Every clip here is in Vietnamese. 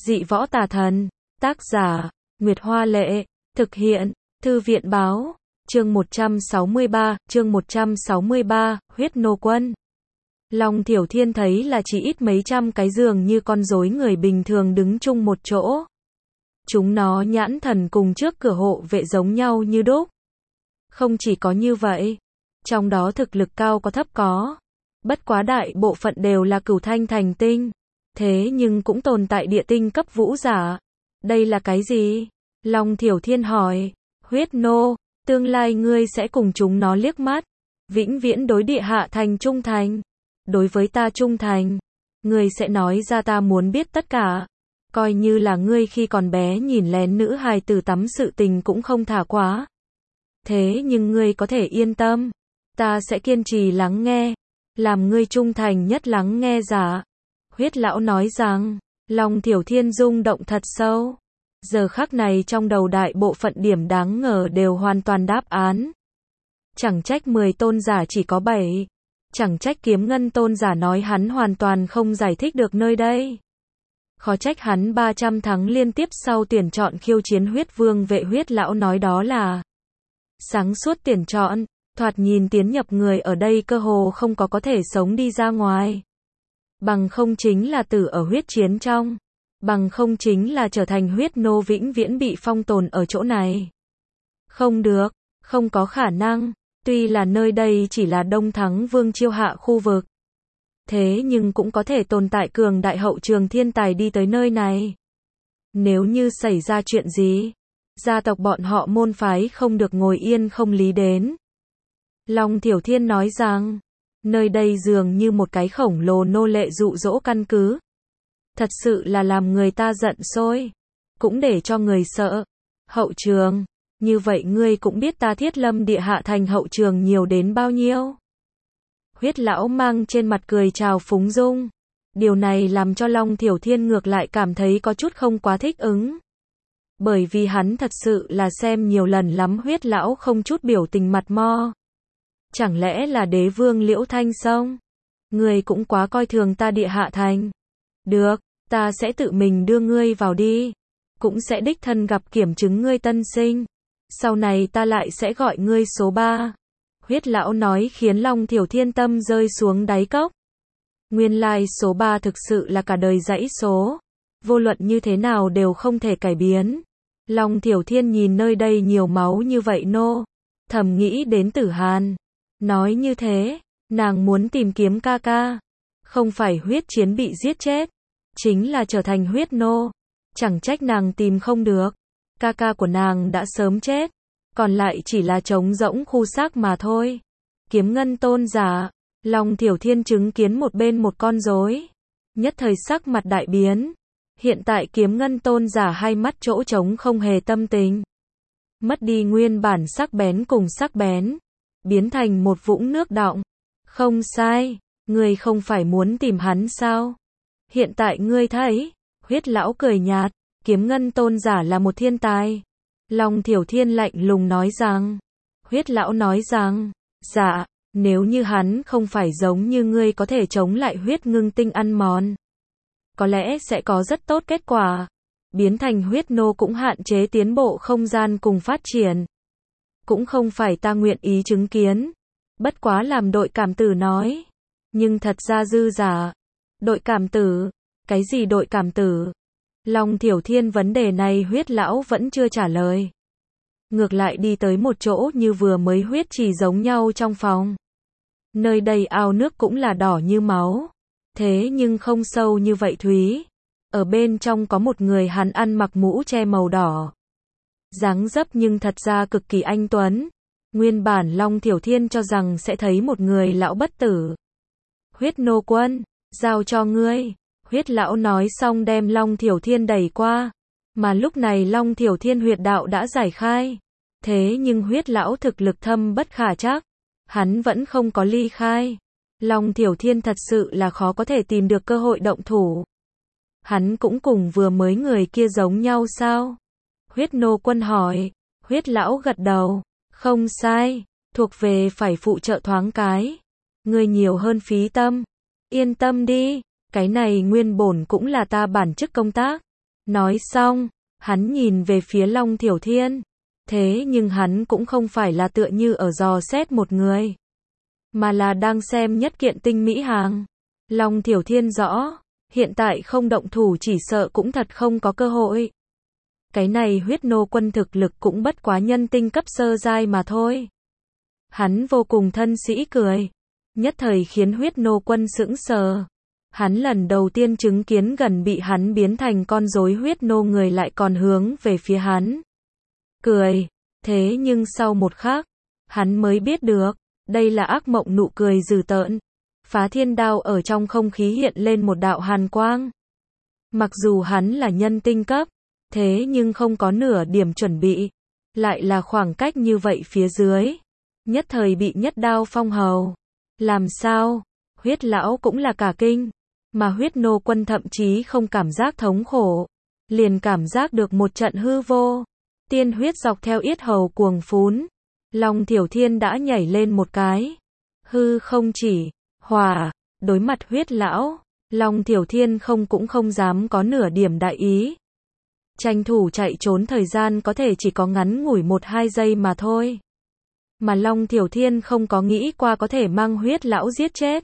Dị võ tà thần. Tác giả, Nguyệt Hoa Lệ. Thực hiện, Thư viện Báo. Chương 163, huyết nô quân. Long Thiểu Thiên thấy là chỉ ít mấy trăm cái giường như con rối người bình thường đứng chung một chỗ. Chúng nó nhãn thần cùng trước cửa hộ vệ giống nhau như đúc. Không chỉ có như vậy, trong đó thực lực cao có thấp có. Bất quá đại bộ phận đều là cửu thanh thành tinh. Thế nhưng cũng tồn tại địa tinh cấp vũ giả. Đây là cái gì? Long Thiểu Thiên hỏi. Huyết nô, tương lai ngươi sẽ cùng chúng nó liếc mắt. Vĩnh viễn đối địa hạ thành trung thành. Đối với ta trung thành. Ngươi sẽ nói ra ta muốn biết tất cả. Coi như là ngươi khi còn bé nhìn lén nữ hài tử tắm sự tình cũng không thả quá. Thế nhưng ngươi có thể yên tâm. Ta sẽ kiên trì lắng nghe. Làm ngươi trung thành nhất lắng nghe giả. Huyết lão nói rằng, Long Thiểu Thiên rung động thật sâu. Giờ khắc này trong đầu đại bộ phận điểm đáng ngờ đều hoàn toàn đáp án. Chẳng trách 10 tôn giả chỉ có 7. Chẳng trách Kiếm Ngân tôn giả nói hắn hoàn toàn không giải thích được nơi đây. Khó trách hắn 300 tháng liên tiếp sau tuyển chọn khiêu chiến huyết vương vệ. Huyết lão nói đó là sáng suốt tuyển chọn, thoạt nhìn tiến nhập người ở đây cơ hồ không có thể sống đi ra ngoài. Bằng không chính là tử ở huyết chiến trong. Bằng không chính là trở thành huyết nô vĩnh viễn bị phong tồn ở chỗ này. Không được, không có khả năng. Tuy là nơi đây chỉ là Đông Thắng Vương chiêu hạ khu vực. Thế nhưng cũng có thể tồn tại cường đại hậu trường thiên tài đi tới nơi này. Nếu như xảy ra chuyện gì, gia tộc bọn họ môn phái không được ngồi yên không lý đến. Long Thiểu Thiên nói rằng, nơi đây dường như một cái khổng lồ nô lệ dụ dỗ căn cứ. Thật sự là làm người ta giận sôi. Cũng để cho người sợ. Hậu trường. Như vậy ngươi cũng biết ta Thiết Lâm địa hạ thành hậu trường nhiều đến bao nhiêu. Huyết lão mang trên mặt cười chào phúng dung. Điều này làm cho Long Thiểu Thiên ngược lại cảm thấy có chút không quá thích ứng. Bởi vì hắn thật sự là xem nhiều lần lắm huyết lão không chút biểu tình mặt mo. Chẳng lẽ là đế vương Liễu Thanh Sông? Ngươi cũng quá coi thường ta địa hạ thành. Được, ta sẽ tự mình đưa ngươi vào đi. Cũng sẽ đích thân gặp kiểm chứng ngươi tân sinh. Sau này ta lại sẽ gọi ngươi số 3. Huyết lão nói khiến Long Thiểu Thiên tâm rơi xuống đáy cốc. Nguyên lai số 3 thực sự là cả đời dãy số. Vô luận như thế nào đều không thể cải biến. Long Thiểu Thiên nhìn nơi đây nhiều máu như vậy nô. Thầm nghĩ đến Tử Hàn. Nói như thế, nàng muốn tìm kiếm ca ca. Không phải huyết chiến bị giết chết. Chính là trở thành huyết nô. Chẳng trách nàng tìm không được. Ca ca của nàng đã sớm chết. Còn lại chỉ là trống rỗng khu xác mà thôi. Kiếm Ngân tôn giả. Long Thiểu Thiên chứng kiến một bên một con rối. Nhất thời sắc mặt đại biến. Hiện tại Kiếm Ngân tôn giả hai mắt chỗ trống không hề tâm tình. Mất đi nguyên bản sắc bén cùng sắc bén. Biến thành một vũng nước đọng. Không sai. Ngươi không phải muốn tìm hắn sao? Hiện tại ngươi thấy. Huyết lão cười nhạt. Kiếm Ngân tôn giả là một thiên tài. Long Thiểu Thiên lạnh lùng nói rằng. Huyết lão nói rằng. Dạ, nếu như hắn không phải giống như ngươi có thể chống lại huyết ngưng tinh ăn mòn. Có lẽ sẽ có rất tốt kết quả. Biến thành huyết nô cũng hạn chế tiến bộ không gian cùng phát triển. Cũng không phải ta nguyện ý chứng kiến. Bất quá làm đội cảm tử nói. Nhưng thật ra dư giả. Đội cảm tử. Cái gì đội cảm tử? Long Thiểu Thiên vấn đề này huyết lão vẫn chưa trả lời. Ngược lại đi tới một chỗ như vừa mới huyết trì giống nhau trong phòng. Nơi đây ao nước cũng là đỏ như máu. Thế nhưng không sâu như vậy thúy. Ở bên trong có một người hắn ăn mặc mũ che màu đỏ. Dáng dấp nhưng thật ra cực kỳ anh tuấn. Nguyên bản Long Thiểu Thiên cho rằng sẽ thấy một người lão bất tử. Huyết nô quân, giao cho ngươi. Huyết lão nói xong đem Long Thiểu Thiên đẩy qua. Mà lúc này Long Thiểu Thiên huyệt đạo đã giải khai. Thế nhưng huyết lão thực lực thâm bất khả trắc. Hắn vẫn không có ly khai. Long Thiểu Thiên thật sự là khó có thể tìm được cơ hội động thủ. Hắn cũng cùng vừa mới người kia giống nhau sao? Huyết nô quân hỏi. Huyết lão gật đầu. Không sai. Thuộc về phải phụ trợ thoáng cái. Ngươi nhiều hơn phí tâm. Yên tâm đi. Cái này nguyên bổn cũng là ta bản chức công tác. Nói xong, hắn nhìn về phía Long Thiểu Thiên. Thế nhưng hắn cũng không phải là tựa như ở dò xét một người, mà là đang xem nhất kiện tinh mỹ hàng. Long Thiểu Thiên rõ, hiện tại không động thủ chỉ sợ cũng thật không có cơ hội. Cái này huyết nô quân thực lực cũng bất quá nhân tinh cấp sơ giai mà thôi. Hắn vô cùng thân sĩ cười, nhất thời khiến huyết nô quân sững sờ. Hắn lần đầu tiên chứng kiến gần bị hắn biến thành con rối huyết nô người lại còn hướng về phía hắn. Cười, thế nhưng sau một khắc, hắn mới biết được, đây là ác mộng nụ cười dữ tợn. Phá thiên đao ở trong không khí hiện lên một đạo hàn quang. Mặc dù hắn là nhân tinh cấp, thế nhưng không có nửa điểm chuẩn bị. Lại là khoảng cách như vậy phía dưới. Nhất thời bị nhất đao phong hầu. Làm sao? Huyết lão cũng là cả kinh. Mà huyết nô quân thậm chí không cảm giác thống khổ. Liền cảm giác được một trận hư vô. Tiên huyết dọc theo yết hầu cuồng phún. Long Thiểu Thiên đã nhảy lên một cái. Hư không chỉ, hỏa, đối mặt huyết lão. Long Thiểu Thiên cũng không dám có nửa điểm đại ý. Tranh thủ chạy trốn thời gian có thể chỉ có ngắn ngủi 1-2 giây mà thôi. Mà Long Thiểu Thiên không có nghĩ qua có thể mang huyết lão giết chết.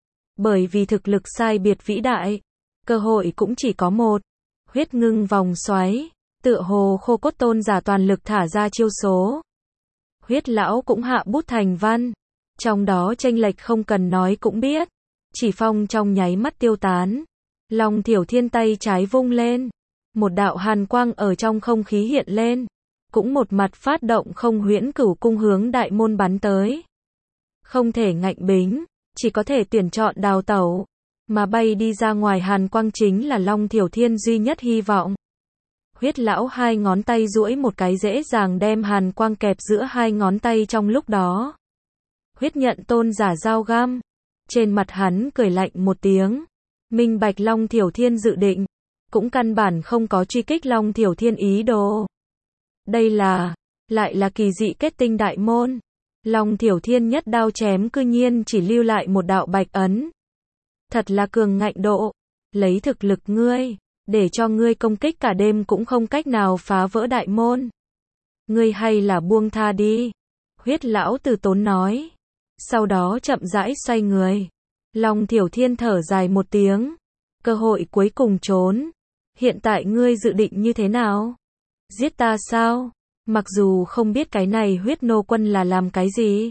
Bởi vì thực lực sai biệt vĩ đại, cơ hội cũng chỉ có một. Huyết ngưng vòng xoáy, tựa hồ khô cốt tôn giả toàn lực thả ra chiêu số. Huyết lão cũng hạ bút thành văn. Trong đó chênh lệch không cần nói cũng biết. Chỉ phong trong nháy mắt tiêu tán. Long Thiểu Thiên tay trái vung lên. Một đạo hàn quang ở trong không khí hiện lên. Cũng một mặt phát động không huyễn cửu cung hướng đại môn bắn tới. Không thể ngạnh bính, chỉ có thể tuyển chọn đào tẩu. Mà bay đi ra ngoài hàn quang chính là Long Thiểu Thiên duy nhất hy vọng. Huyết lão hai ngón tay duỗi một cái dễ dàng đem hàn quang kẹp giữa hai ngón tay trong lúc đó. Huyết nhận tôn giả dao găm. Trên mặt hắn cười lạnh một tiếng. Minh bạch Long Thiểu Thiên dự định. Cũng căn bản không có truy kích Long Thiểu Thiên ý đồ. Đây lại là kỳ dị kết tinh đại môn. Long Thiểu Thiên nhất đao chém cư nhiên chỉ lưu lại một đạo bạch ấn. Thật là cường ngạnh độ. Lấy thực lực ngươi, để cho ngươi công kích cả đêm cũng không cách nào phá vỡ đại môn. Ngươi hay là buông tha đi. Huyết lão từ tốn nói. Sau đó chậm rãi xoay người. Long Thiểu Thiên thở dài một tiếng. Cơ hội cuối cùng trốn. Hiện tại ngươi dự định như thế nào? Giết ta sao? Mặc dù không biết cái này huyết nô quân là làm cái gì.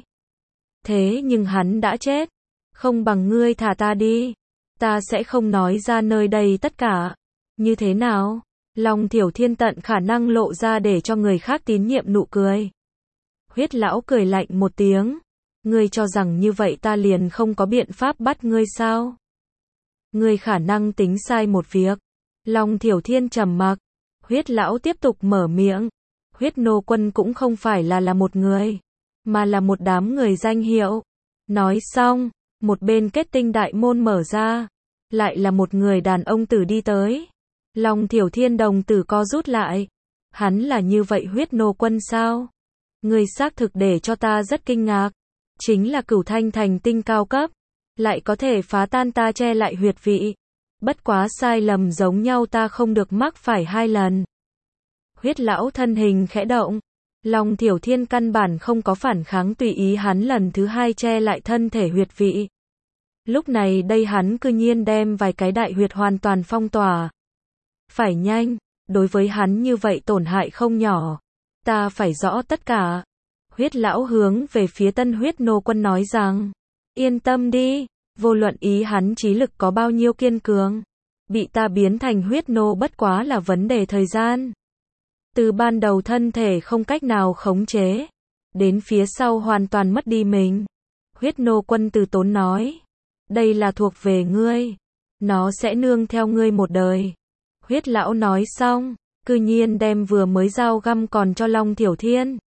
Thế nhưng hắn đã chết. Không bằng ngươi thả ta đi. Ta sẽ không nói ra nơi đây tất cả. Như thế nào? Long Thiểu Thiên tận khả năng lộ ra để cho người khác tín nhiệm nụ cười. Huyết lão cười lạnh một tiếng. Ngươi cho rằng như vậy ta liền không có biện pháp bắt ngươi sao? Ngươi khả năng tính sai một việc. Long Thiểu Thiên trầm mặc. Huyết lão tiếp tục mở miệng. Huyết nô quân cũng không phải là một người, mà là một đám người danh hiệu. Nói xong, một bên kết tinh đại môn mở ra. Lại là một người đàn ông tử đi tới. Long Thiểu Thiên đồng tử co rút lại. Hắn là như vậy huyết nô quân sao? Người xác thực để cho ta rất kinh ngạc. Chính là Cửu Thanh thành tinh cao cấp. Lại có thể phá tan ta che lại huyệt vị. Bất quá sai lầm giống nhau ta không được mắc phải 2 lần. Huyết lão thân hình khẽ động. Long Thiểu Thiên căn bản không có phản kháng tùy ý hắn lần thứ 2 che lại thân thể huyệt vị. Lúc này đây hắn cư nhiên đem vài cái đại huyệt hoàn toàn phong tỏa. Phải nhanh, đối với hắn như vậy tổn hại không nhỏ. Ta phải rõ tất cả. Huyết lão hướng về phía tân huyết nô quân nói rằng. Yên tâm đi, vô luận ý hắn trí lực có bao nhiêu kiên cường. Bị ta biến thành huyết nô bất quá là vấn đề thời gian. Từ ban đầu thân thể không cách nào khống chế. Đến phía sau hoàn toàn mất đi mình. Huyết nô quân từ tốn nói. Đây là thuộc về ngươi. Nó sẽ nương theo ngươi một đời. Huyết lão nói xong. Cư nhiên đem vừa mới dao găm còn cho Long Thiểu Thiên.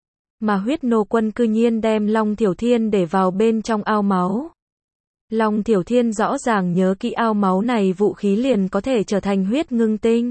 Mà huyết nô quân cư nhiên đem Long Thiểu Thiên để vào bên trong ao máu. Long Thiểu Thiên rõ ràng nhớ kỹ ao máu này vũ khí liền có thể trở thành huyết ngưng tinh.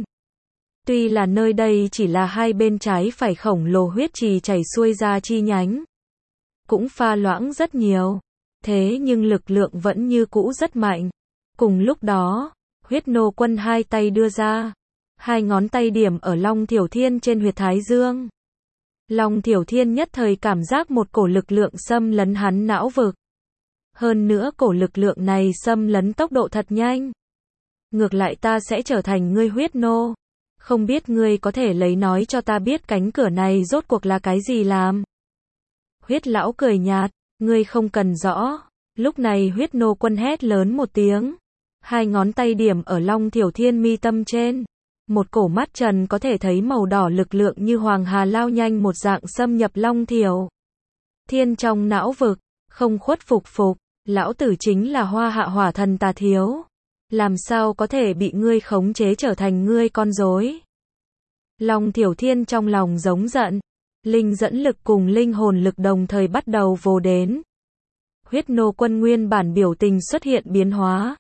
Tuy là nơi đây chỉ là hai bên trái phải khổng lồ huyết trì chảy xuôi ra chi nhánh. Cũng pha loãng rất nhiều. Thế nhưng lực lượng vẫn như cũ rất mạnh. Cùng lúc đó, huyết nô quân hai tay đưa ra. Hai ngón tay điểm ở Long Thiểu Thiên trên huyệt thái dương. Long Thiểu Thiên nhất thời cảm giác một cổ lực lượng xâm lấn hắn não vực. Hơn nữa cổ lực lượng này xâm lấn tốc độ thật nhanh. Ngược lại ta sẽ trở thành ngươi huyết nô. Không biết ngươi có thể lấy nói cho ta biết cánh cửa này rốt cuộc là cái gì làm. Huyết lão cười nhạt, ngươi không cần rõ. Lúc này huyết nô quân hét lớn một tiếng. Hai ngón tay điểm ở Long Thiểu Thiên mi tâm trên. Một cổ mắt trần có thể thấy màu đỏ lực lượng như hoàng hà lao nhanh một dạng xâm nhập Long Thiểu Thiên trong não vực. Không khuất phục. Lão tử chính là Hoa Hạ hỏa thần Tà Thiếu. Làm sao có thể bị ngươi khống chế trở thành ngươi con rối. Long Thiểu Thiên trong lòng giống giận. Linh dẫn lực cùng linh hồn lực đồng thời bắt đầu vồ đến. Huyết nô quân nguyên bản biểu tình xuất hiện biến hóa.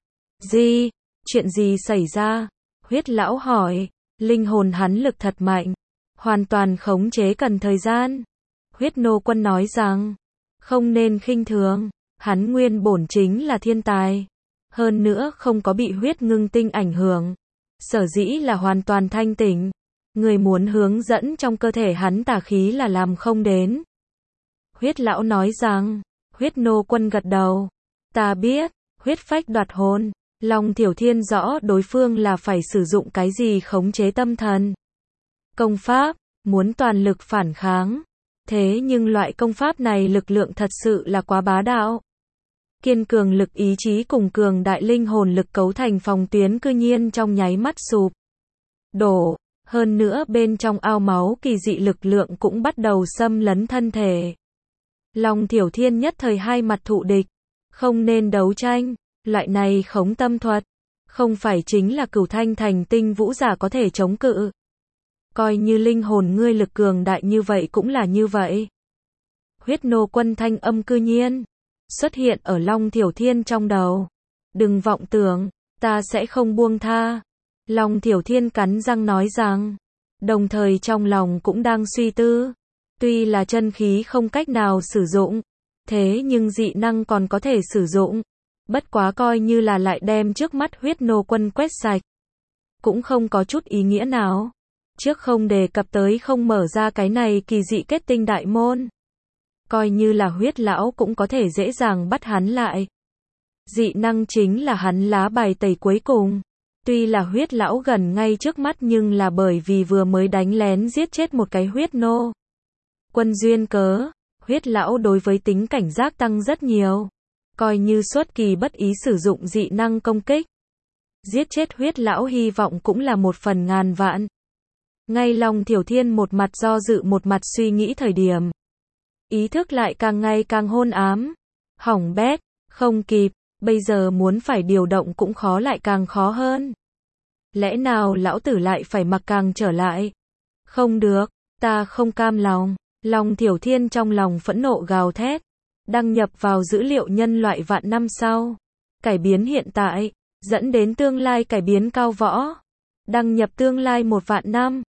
Chuyện gì xảy ra? Huyết lão hỏi. Linh hồn hắn lực thật mạnh. Hoàn toàn khống chế cần thời gian. Huyết nô quân nói rằng. Không nên khinh thường. Hắn nguyên bổn chính là thiên tài. Hơn nữa không có bị huyết ngưng tinh ảnh hưởng. Sở dĩ là hoàn toàn thanh tỉnh. Người muốn hướng dẫn trong cơ thể hắn tà khí là làm không đến. Huyết lão nói rằng. Huyết nô quân gật đầu. Ta biết. Huyết phách đoạt hồn. Long Thiểu Thiên rõ đối phương là phải sử dụng cái gì khống chế tâm thần. Công pháp. Muốn toàn lực phản kháng. Thế nhưng loại công pháp này lực lượng thật sự là quá bá đạo. Kiên cường lực ý chí cùng cường đại linh hồn lực cấu thành phòng tuyến cư nhiên trong nháy mắt sụp đổ. Hơn nữa bên trong ao máu kỳ dị lực lượng cũng bắt đầu xâm lấn thân thể. Long Thiểu Thiên nhất thời hai mặt thụ địch. Không nên đấu tranh. Loại này khống tâm thuật. Không phải chính là Cửu Thanh thành tinh vũ giả có thể chống cự. Coi như linh hồn ngươi lực cường đại như vậy cũng là như vậy. Huyết nô quân thanh âm cư nhiên xuất hiện ở Long Thiểu Thiên trong đầu. Đừng vọng tưởng, ta sẽ không buông tha. Long Thiểu Thiên cắn răng nói rằng. Đồng thời trong lòng cũng đang suy tư. Tuy là chân khí không cách nào sử dụng. Thế nhưng dị năng còn có thể sử dụng. Bất quá coi như là lại đem trước mắt huyết nô quân quét sạch. Cũng không có chút ý nghĩa nào. Trước không đề cập tới không mở ra cái này kỳ dị kết tinh đại môn. Coi như là huyết lão cũng có thể dễ dàng bắt hắn lại. Dị năng chính là hắn lá bài tẩy cuối cùng. Tuy là huyết lão gần ngay trước mắt nhưng là bởi vì vừa mới đánh lén giết chết một cái huyết nô quân duyên cớ. Huyết lão đối với tính cảnh giác tăng rất nhiều. Coi như xuất kỳ bất ý sử dụng dị năng công kích. Giết chết huyết lão hy vọng cũng là một phần ngàn vạn. Ngay Long Thiểu Thiên một mặt do dự một mặt suy nghĩ thời điểm. Ý thức lại càng ngày càng hôn ám. Hỏng bét, không kịp, bây giờ muốn phải điều động cũng khó lại càng khó hơn. Lẽ nào lão tử lại phải mặc càng trở lại? Không được, ta không cam lòng. Long Thiểu Thiên trong lòng phẫn nộ gào thét. Đăng nhập vào dữ liệu nhân loại vạn năm sau. Cải biến hiện tại, dẫn đến tương lai cải biến cao võ. Đăng nhập tương lai 1 vạn năm.